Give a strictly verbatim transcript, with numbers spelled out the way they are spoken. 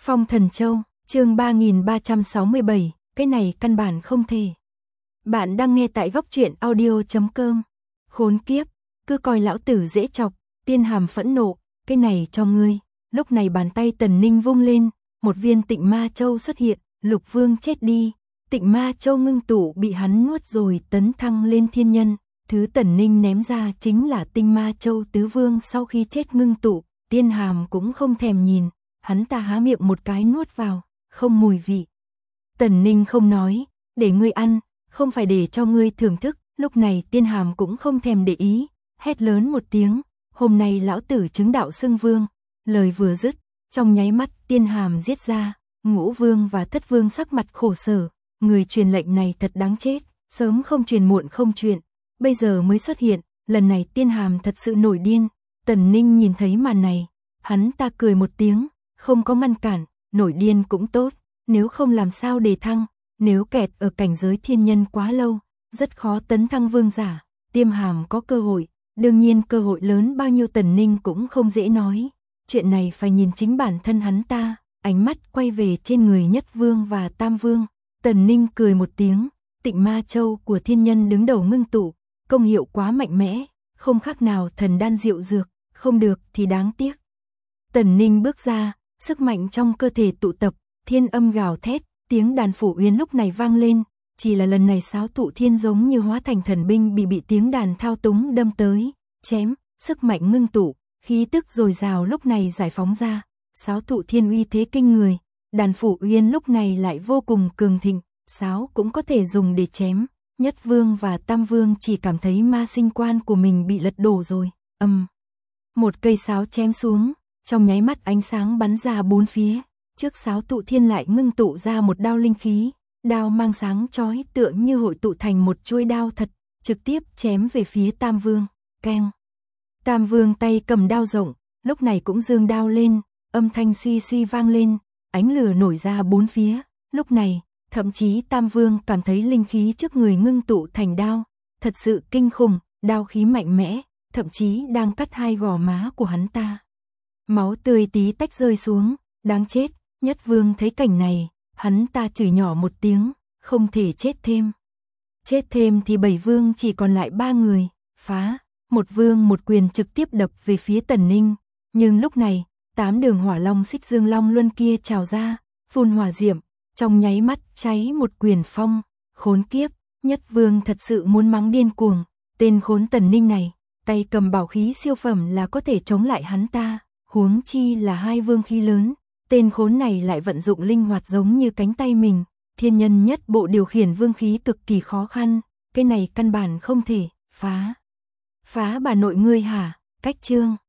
Phong Thần Châu, chương ba nghìn ba trăm sáu mươi bảy, cái này căn bản không thể. Bạn đang nghe tại góc truyện audio chấm com. Khốn kiếp, cứ coi lão tử dễ chọc, Tiên Hàm phẫn nộ, cái này cho ngươi. Lúc này bàn tay Tần Ninh vung lên, một viên Tịnh Ma Châu xuất hiện, Lục Vương chết đi. Tịnh Ma Châu ngưng tụ bị hắn nuốt rồi tấn thăng lên thiên nhân. Thứ Tần Ninh ném ra chính là Tinh Ma Châu tứ vương sau khi chết ngưng tụ. Tiên Hàm cũng không thèm nhìn, hắn ta há miệng một cái nuốt vào, không mùi vị. Tần Ninh không nói, để ngươi ăn, không phải để cho ngươi thưởng thức. Lúc này Tiên Hàm cũng không thèm để ý, hét lớn một tiếng, hôm nay lão tử chứng đạo xưng vương. Lời vừa dứt, trong nháy mắt Tiên Hàm giết ra, Ngũ Vương và Thất Vương sắc mặt khổ sở, người truyền lệnh này thật đáng chết, sớm không truyền muộn không chuyện, bây giờ mới xuất hiện, lần này Tiên Hàm thật sự nổi điên. Tần Ninh nhìn thấy màn này, hắn ta cười một tiếng, không có ngăn cản, nổi điên cũng tốt, nếu không làm sao đề thăng, nếu kẹt ở cảnh giới thiên nhân quá lâu, rất khó tấn thăng vương giả. Tiên Hàm có cơ hội, đương nhiên cơ hội lớn bao nhiêu Tần Ninh cũng không dễ nói, chuyện này phải nhìn chính bản thân hắn ta. Ánh mắt quay về trên người Nhất Vương và Tam Vương, Tần Ninh cười một tiếng, Tịnh Ma Châu của thiên nhân đứng đầu ngưng tụ, công hiệu quá mạnh mẽ, không khác nào thần đan diệu dược, không được thì đáng tiếc. Tần Ninh bước ra, sức mạnh trong cơ thể tụ tập, thiên âm gào thét, tiếng đàn Phủ Uyên lúc này vang lên, chỉ là lần này Sáo Tụ Thiên giống như hóa thành thần binh bị bị tiếng đàn thao túng đâm tới, chém, sức mạnh ngưng tụ, khí tức dồi dào lúc này giải phóng ra. Sáo Tụ Thiên uy thế kinh người, đàn Phủ Uyên lúc này lại vô cùng cường thịnh, sáo cũng có thể dùng để chém. Nhất Vương và Tam Vương chỉ cảm thấy ma sinh quan của mình bị lật đổ rồi, âm. Um. Một cây sáo chém xuống, trong nháy mắt ánh sáng bắn ra bốn phía, trước Sáo Tụ Thiên lại ngưng tụ ra một đao linh khí, đao mang sáng chói tựa như hội tụ thành một chuôi đao thật, trực tiếp chém về phía Tam Vương, keng. Tam Vương tay cầm đao rộng, lúc này cũng giương đao lên, âm thanh suy suy vang lên, ánh lửa nổi ra bốn phía, lúc này, thậm chí Tam Vương cảm thấy linh khí trước người ngưng tụ thành đao, thật sự kinh khủng, đao khí mạnh mẽ, thậm chí đang cắt hai gò má của hắn ta. Máu tươi tí tách rơi xuống, đáng chết. Nhất Vương thấy cảnh này, hắn ta chửi nhỏ một tiếng, không thể chết thêm. Chết thêm thì bảy vương chỉ còn lại ba người, phá, một vương một quyền trực tiếp đập về phía Tần Ninh, nhưng lúc này, tám đường hỏa long xích dương long luân kia trào ra, phun hỏa diệm, trong nháy mắt cháy một quyền phong, khốn kiếp. Nhất Vương thật sự muốn mắng điên cuồng, tên khốn Tần Ninh này, tay cầm bảo khí siêu phẩm là có thể chống lại hắn ta, huống chi là hai vương khí lớn, tên khốn này lại vận dụng linh hoạt giống như cánh tay mình, thiên nhân nhất bộ điều khiển vương khí cực kỳ khó khăn, cái này căn bản không thể, phá. Phá bà nội ngươi hả, cách chương.